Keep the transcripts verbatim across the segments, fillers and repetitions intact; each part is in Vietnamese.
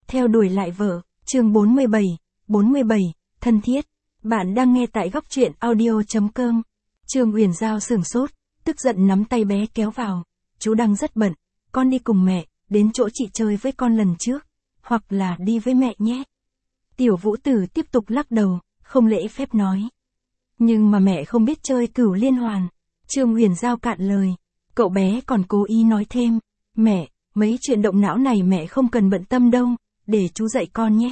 Theo đuổi lại vợ, chương bốn mươi bảy, bốn mươi bảy, thân thiết. Bạn đang nghe tại góc truyện audio chấm com. Trương Uyển Giao sửng sốt, tức giận nắm tay bé kéo vào. Chú đang rất bận, con đi cùng mẹ, đến chỗ chị chơi với con lần trước. Hoặc là đi với mẹ nhé. Tiểu Vũ Tử tiếp tục lắc đầu, không lễ phép nói. Nhưng mà mẹ không biết chơi cửu liên hoàn. Trương Uyển Giao cạn lời. Cậu bé còn cố ý nói thêm. Mẹ, mấy chuyện động não này mẹ không cần bận tâm đâu, để chú dạy con nhé.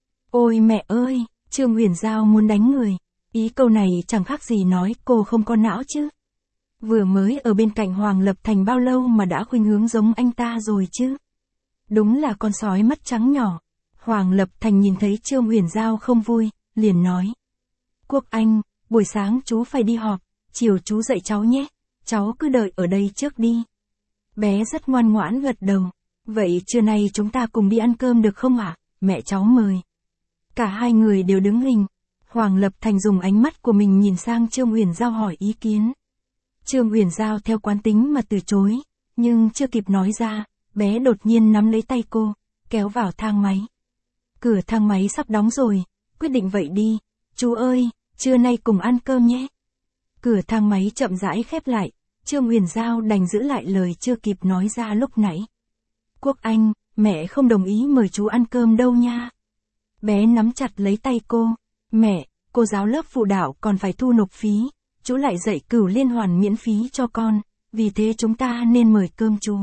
Ôi mẹ ơi, Trương Uyển Giao muốn đánh người. Ý câu này chẳng khác gì nói cô không có não chứ. Vừa mới ở bên cạnh Hoàng Lập Thành bao lâu mà đã khuynh hướng giống anh ta rồi chứ. Đúng là con sói mắt trắng nhỏ. Hoàng Lập Thành nhìn thấy Trương Uyển Giao không vui, liền nói. Quốc Anh, buổi sáng chú phải đi họp, chiều chú dạy cháu nhé, cháu cứ đợi ở đây trước đi. Bé rất ngoan ngoãn gật đầu. Vậy trưa nay chúng ta cùng đi ăn cơm được không ạ? Mẹ cháu mời. Cả hai người đều đứng hình. Hoàng Lập Thành dùng ánh mắt của mình nhìn sang Trương Uyển Giao hỏi ý kiến. Trương Uyển Giao theo quán tính mà từ chối, nhưng chưa kịp nói ra, bé đột nhiên nắm lấy tay cô, kéo vào thang máy. Cửa thang máy sắp đóng rồi, quyết định vậy đi, chú ơi, trưa nay cùng ăn cơm nhé. Cửa thang máy chậm rãi khép lại, Trương Uyển Giao đành giữ lại lời chưa kịp nói ra lúc nãy. Quốc Anh, mẹ không đồng ý mời chú ăn cơm đâu nha. Bé nắm chặt lấy tay cô. Mẹ, cô giáo lớp phụ đạo còn phải thu nộp phí, chú lại dạy cửu liên hoàn miễn phí cho con, vì thế chúng ta nên mời cơm chú.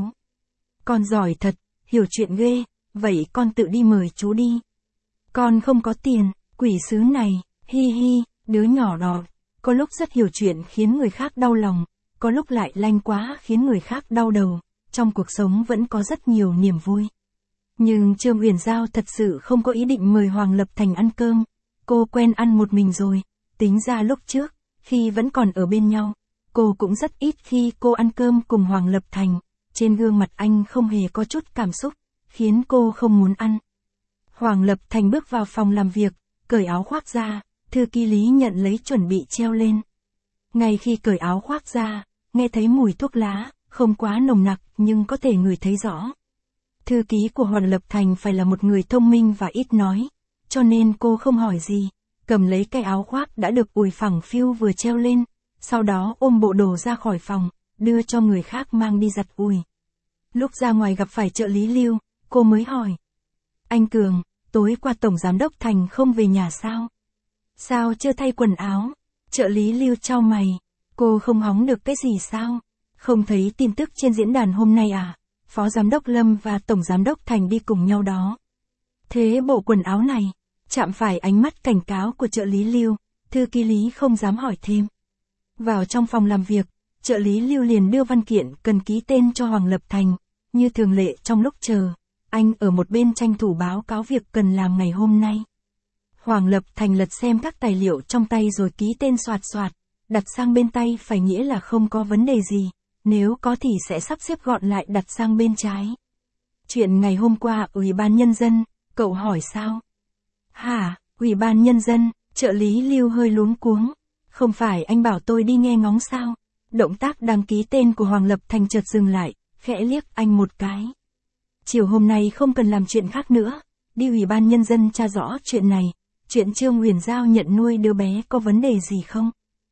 Con giỏi thật, hiểu chuyện ghê, vậy con tự đi mời chú đi. Con không có tiền, quỷ sứ này, hi hi, đứa nhỏ đó, có lúc rất hiểu chuyện khiến người khác đau lòng, có lúc lại lanh quá khiến người khác đau đầu, trong cuộc sống vẫn có rất nhiều niềm vui. Nhưng Trương Uyển Giao thật sự không có ý định mời Hoàng Lập Thành ăn cơm, cô quen ăn một mình rồi, tính ra lúc trước, khi vẫn còn ở bên nhau, cô cũng rất ít khi cô ăn cơm cùng Hoàng Lập Thành, trên gương mặt anh không hề có chút cảm xúc, khiến cô không muốn ăn. Hoàng Lập Thành bước vào phòng làm việc, cởi áo khoác ra, thư ký Lý nhận lấy chuẩn bị treo lên. Ngay khi cởi áo khoác ra, nghe thấy mùi thuốc lá, không quá nồng nặc nhưng có thể ngửi thấy rõ. Thư ký của Hoàng Lập Thành phải là một người thông minh và ít nói, cho nên cô không hỏi gì, cầm lấy cái áo khoác đã được ủi phẳng phiu vừa treo lên, sau đó ôm bộ đồ ra khỏi phòng, đưa cho người khác mang đi giặt ủi. Lúc ra ngoài gặp phải trợ lý Lưu, cô mới hỏi. Anh Cường, tối qua Tổng Giám đốc Thành không về nhà sao? Sao chưa thay quần áo? Trợ lý Lưu chau mày, cô không hóng được cái gì sao? Không thấy tin tức trên diễn đàn hôm nay à? Phó Giám đốc Lâm và Tổng Giám đốc Thành đi cùng nhau đó. Thế bộ quần áo này, chạm phải ánh mắt cảnh cáo của trợ lý Lưu, thư ký Lý không dám hỏi thêm. Vào trong phòng làm việc, trợ lý Lưu liền đưa văn kiện cần ký tên cho Hoàng Lập Thành, như thường lệ trong lúc chờ, anh ở một bên tranh thủ báo cáo việc cần làm ngày hôm nay. Hoàng Lập Thành lật xem các tài liệu trong tay rồi ký tên soạt soạt, đặt sang bên tay phải nghĩa là không có vấn đề gì. Nếu có thì sẽ sắp xếp gọn lại đặt sang bên trái. Chuyện ngày hôm qua Ủy ban Nhân dân, cậu hỏi sao? Hả, Ủy ban Nhân dân, trợ lý Lưu hơi luống cuống. Không phải anh bảo tôi đi nghe ngóng sao? Động tác đăng ký tên của Hoàng Lập Thành chợt dừng lại, khẽ liếc anh một cái. Chiều hôm nay không cần làm chuyện khác nữa, đi Ủy ban Nhân dân tra rõ chuyện này. Chuyện Trương Uyển Giao nhận nuôi đứa bé có vấn đề gì không?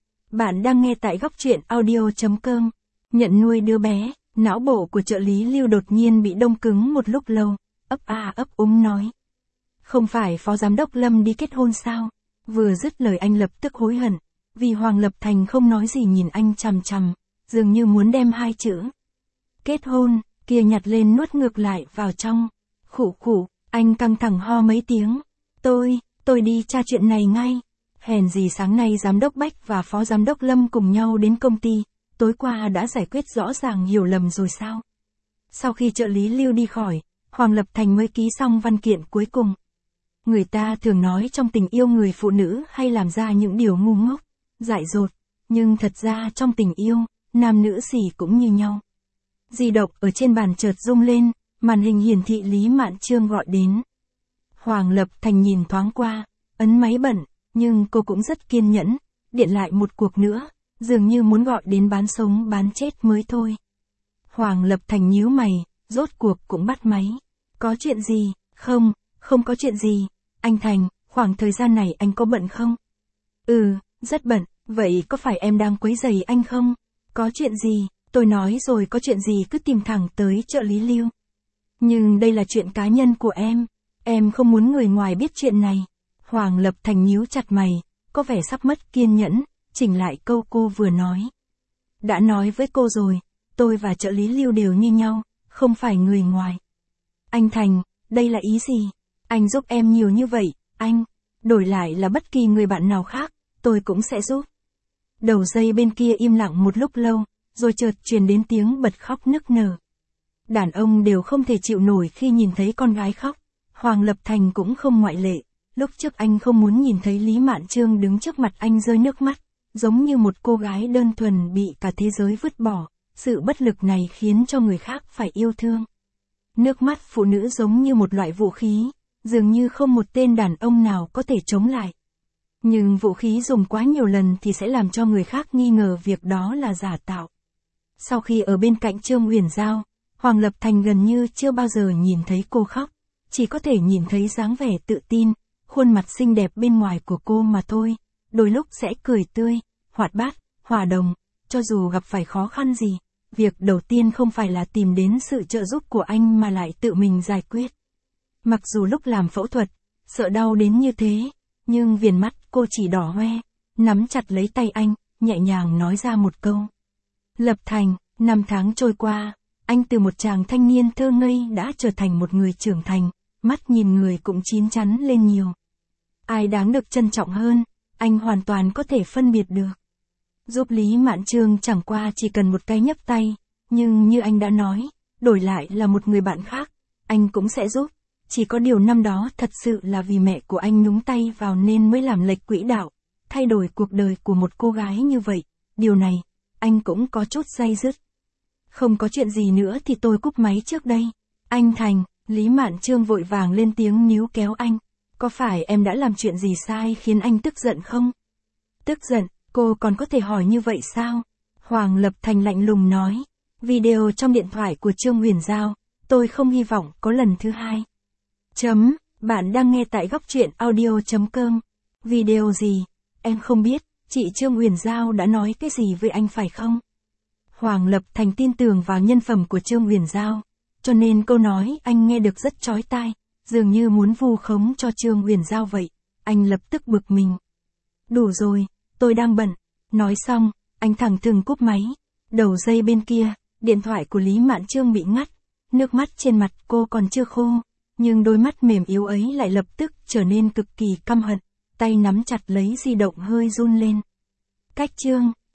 Bạn đang nghe tại góc truyện audio chấm com. Nhận nuôi đứa bé, não bộ của trợ lý Lưu đột nhiên bị đông cứng một lúc lâu, ấp a ấp úng nói. Không phải Phó Giám đốc Lâm đi kết hôn sao? Vừa dứt lời anh lập tức hối hận, vì Hoàng Lập Thành không nói gì nhìn anh chằm chằm, dường như muốn đem hai chữ. Kết hôn, kia nhặt lên nuốt ngược lại vào trong. Khụ khụ, anh căng thẳng ho mấy tiếng. Tôi, tôi đi tra chuyện này ngay. Hèn gì sáng nay Giám đốc Bách và Phó Giám đốc Lâm cùng nhau đến công ty. Tối qua đã giải quyết rõ ràng hiểu lầm rồi sao? Sau khi trợ lý Lưu đi khỏi, Hoàng Lập Thành mới ký xong văn kiện cuối cùng. Người ta thường nói trong tình yêu người phụ nữ hay làm ra những điều ngu ngốc, dại dột, nhưng thật ra trong tình yêu, nam nữ gì cũng như nhau. Di động ở trên bàn chợt rung lên, màn hình hiển thị Lý Mạn Trương gọi đến. Hoàng Lập Thành nhìn thoáng qua, ấn máy bận, nhưng cô cũng rất kiên nhẫn, điện lại một cuộc nữa. Dường như muốn gọi đến bán sống bán chết mới thôi. Hoàng Lập Thành nhíu mày, rốt cuộc cũng bắt máy. Có chuyện gì? Không, Không có chuyện gì. Anh Thành, khoảng thời gian này anh có bận không? Ừ, rất bận. Vậy có phải em đang quấy rầy anh không? Có chuyện gì? Tôi nói rồi, có chuyện gì cứ tìm thẳng tới trợ lý Lưu. Nhưng đây là chuyện cá nhân của em. Em không muốn người ngoài biết chuyện này. Hoàng Lập Thành nhíu chặt mày, có vẻ sắp mất kiên nhẫn, chỉnh lại câu cô vừa nói. Đã nói với cô rồi, tôi và trợ lý Lưu đều như nhau, không phải người ngoài. Anh Thành, đây là ý gì? Anh giúp em nhiều như vậy, anh. Đổi lại là bất kỳ người bạn nào khác, tôi cũng sẽ giúp. Đầu dây bên kia im lặng một lúc lâu, rồi chợt truyền đến tiếng bật khóc nức nở. Đàn ông đều không thể chịu nổi khi nhìn thấy con gái khóc. Hoàng Lập Thành cũng không ngoại lệ. Lúc trước anh không muốn nhìn thấy Lý Mạn Trương đứng trước mặt anh rơi nước mắt, giống như một cô gái đơn thuần bị cả thế giới vứt bỏ. Sự bất lực này khiến cho người khác phải yêu thương. Nước mắt phụ nữ giống như một loại vũ khí, dường như không một tên đàn ông nào có thể chống lại. Nhưng vũ khí dùng quá nhiều lần thì sẽ làm cho người khác nghi ngờ việc đó là giả tạo. Sau khi ở bên cạnh Trương Uyển Giao, Hoàng Lập Thành gần như chưa bao giờ nhìn thấy cô khóc, chỉ có thể nhìn thấy dáng vẻ tự tin, khuôn mặt xinh đẹp bên ngoài của cô mà thôi, đôi lúc sẽ cười tươi, hoạt bát, hòa đồng, cho dù gặp phải khó khăn gì, việc đầu tiên không phải là tìm đến sự trợ giúp của anh mà lại tự mình giải quyết. Mặc dù lúc làm phẫu thuật, sợ đau đến như thế, nhưng viền mắt cô chỉ đỏ hoe, nắm chặt lấy tay anh, nhẹ nhàng nói ra một câu. Lập Thành, năm tháng trôi qua, anh từ một chàng thanh niên thơ ngây đã trở thành một người trưởng thành, mắt nhìn người cũng chín chắn lên nhiều. Ai đáng được trân trọng hơn, anh hoàn toàn có thể phân biệt được. Giúp Lý Mạn Trương chẳng qua chỉ cần một cái nhấc tay, nhưng như anh đã nói, đổi lại là một người bạn khác, anh cũng sẽ giúp. Chỉ có điều năm đó thật sự là vì mẹ của anh nhúng tay vào nên mới làm lệch quỹ đạo, thay đổi cuộc đời của một cô gái như vậy, điều này, anh cũng có chút day dứt. Không có chuyện gì nữa thì tôi cúp máy trước đây. Anh Thành, Lý Mạn Trương vội vàng lên tiếng níu kéo anh. Có phải em đã làm chuyện gì sai khiến anh tức giận không? Tức giận, cô còn có thể hỏi như vậy sao? Hoàng Lập Thành lạnh lùng nói. Video trong điện thoại của Trương Uyển Giao, tôi không hy vọng có lần thứ hai. Chấm, bạn đang nghe tại góc truyện audio chấm com. Video gì? Em không biết, chị Trương Uyển Giao đã nói cái gì với anh phải không? Hoàng Lập Thành tin tưởng vào nhân phẩm của Trương Uyển Giao, cho nên câu nói anh nghe được rất chói tai, dường như muốn vu khống cho Trương Uyển Giao vậy. Anh lập tức bực mình. Đủ rồi, tôi đang bận. Nói xong, anh thẳng thừng cúp máy. Đầu dây bên kia, điện thoại của Lý Mạn Trương bị ngắt. Nước mắt trên mặt cô còn chưa khô, nhưng đôi mắt mềm yếu ấy lại lập tức trở nên cực kỳ căm hận. Tay nắm chặt lấy di động hơi run lên. Cách Trương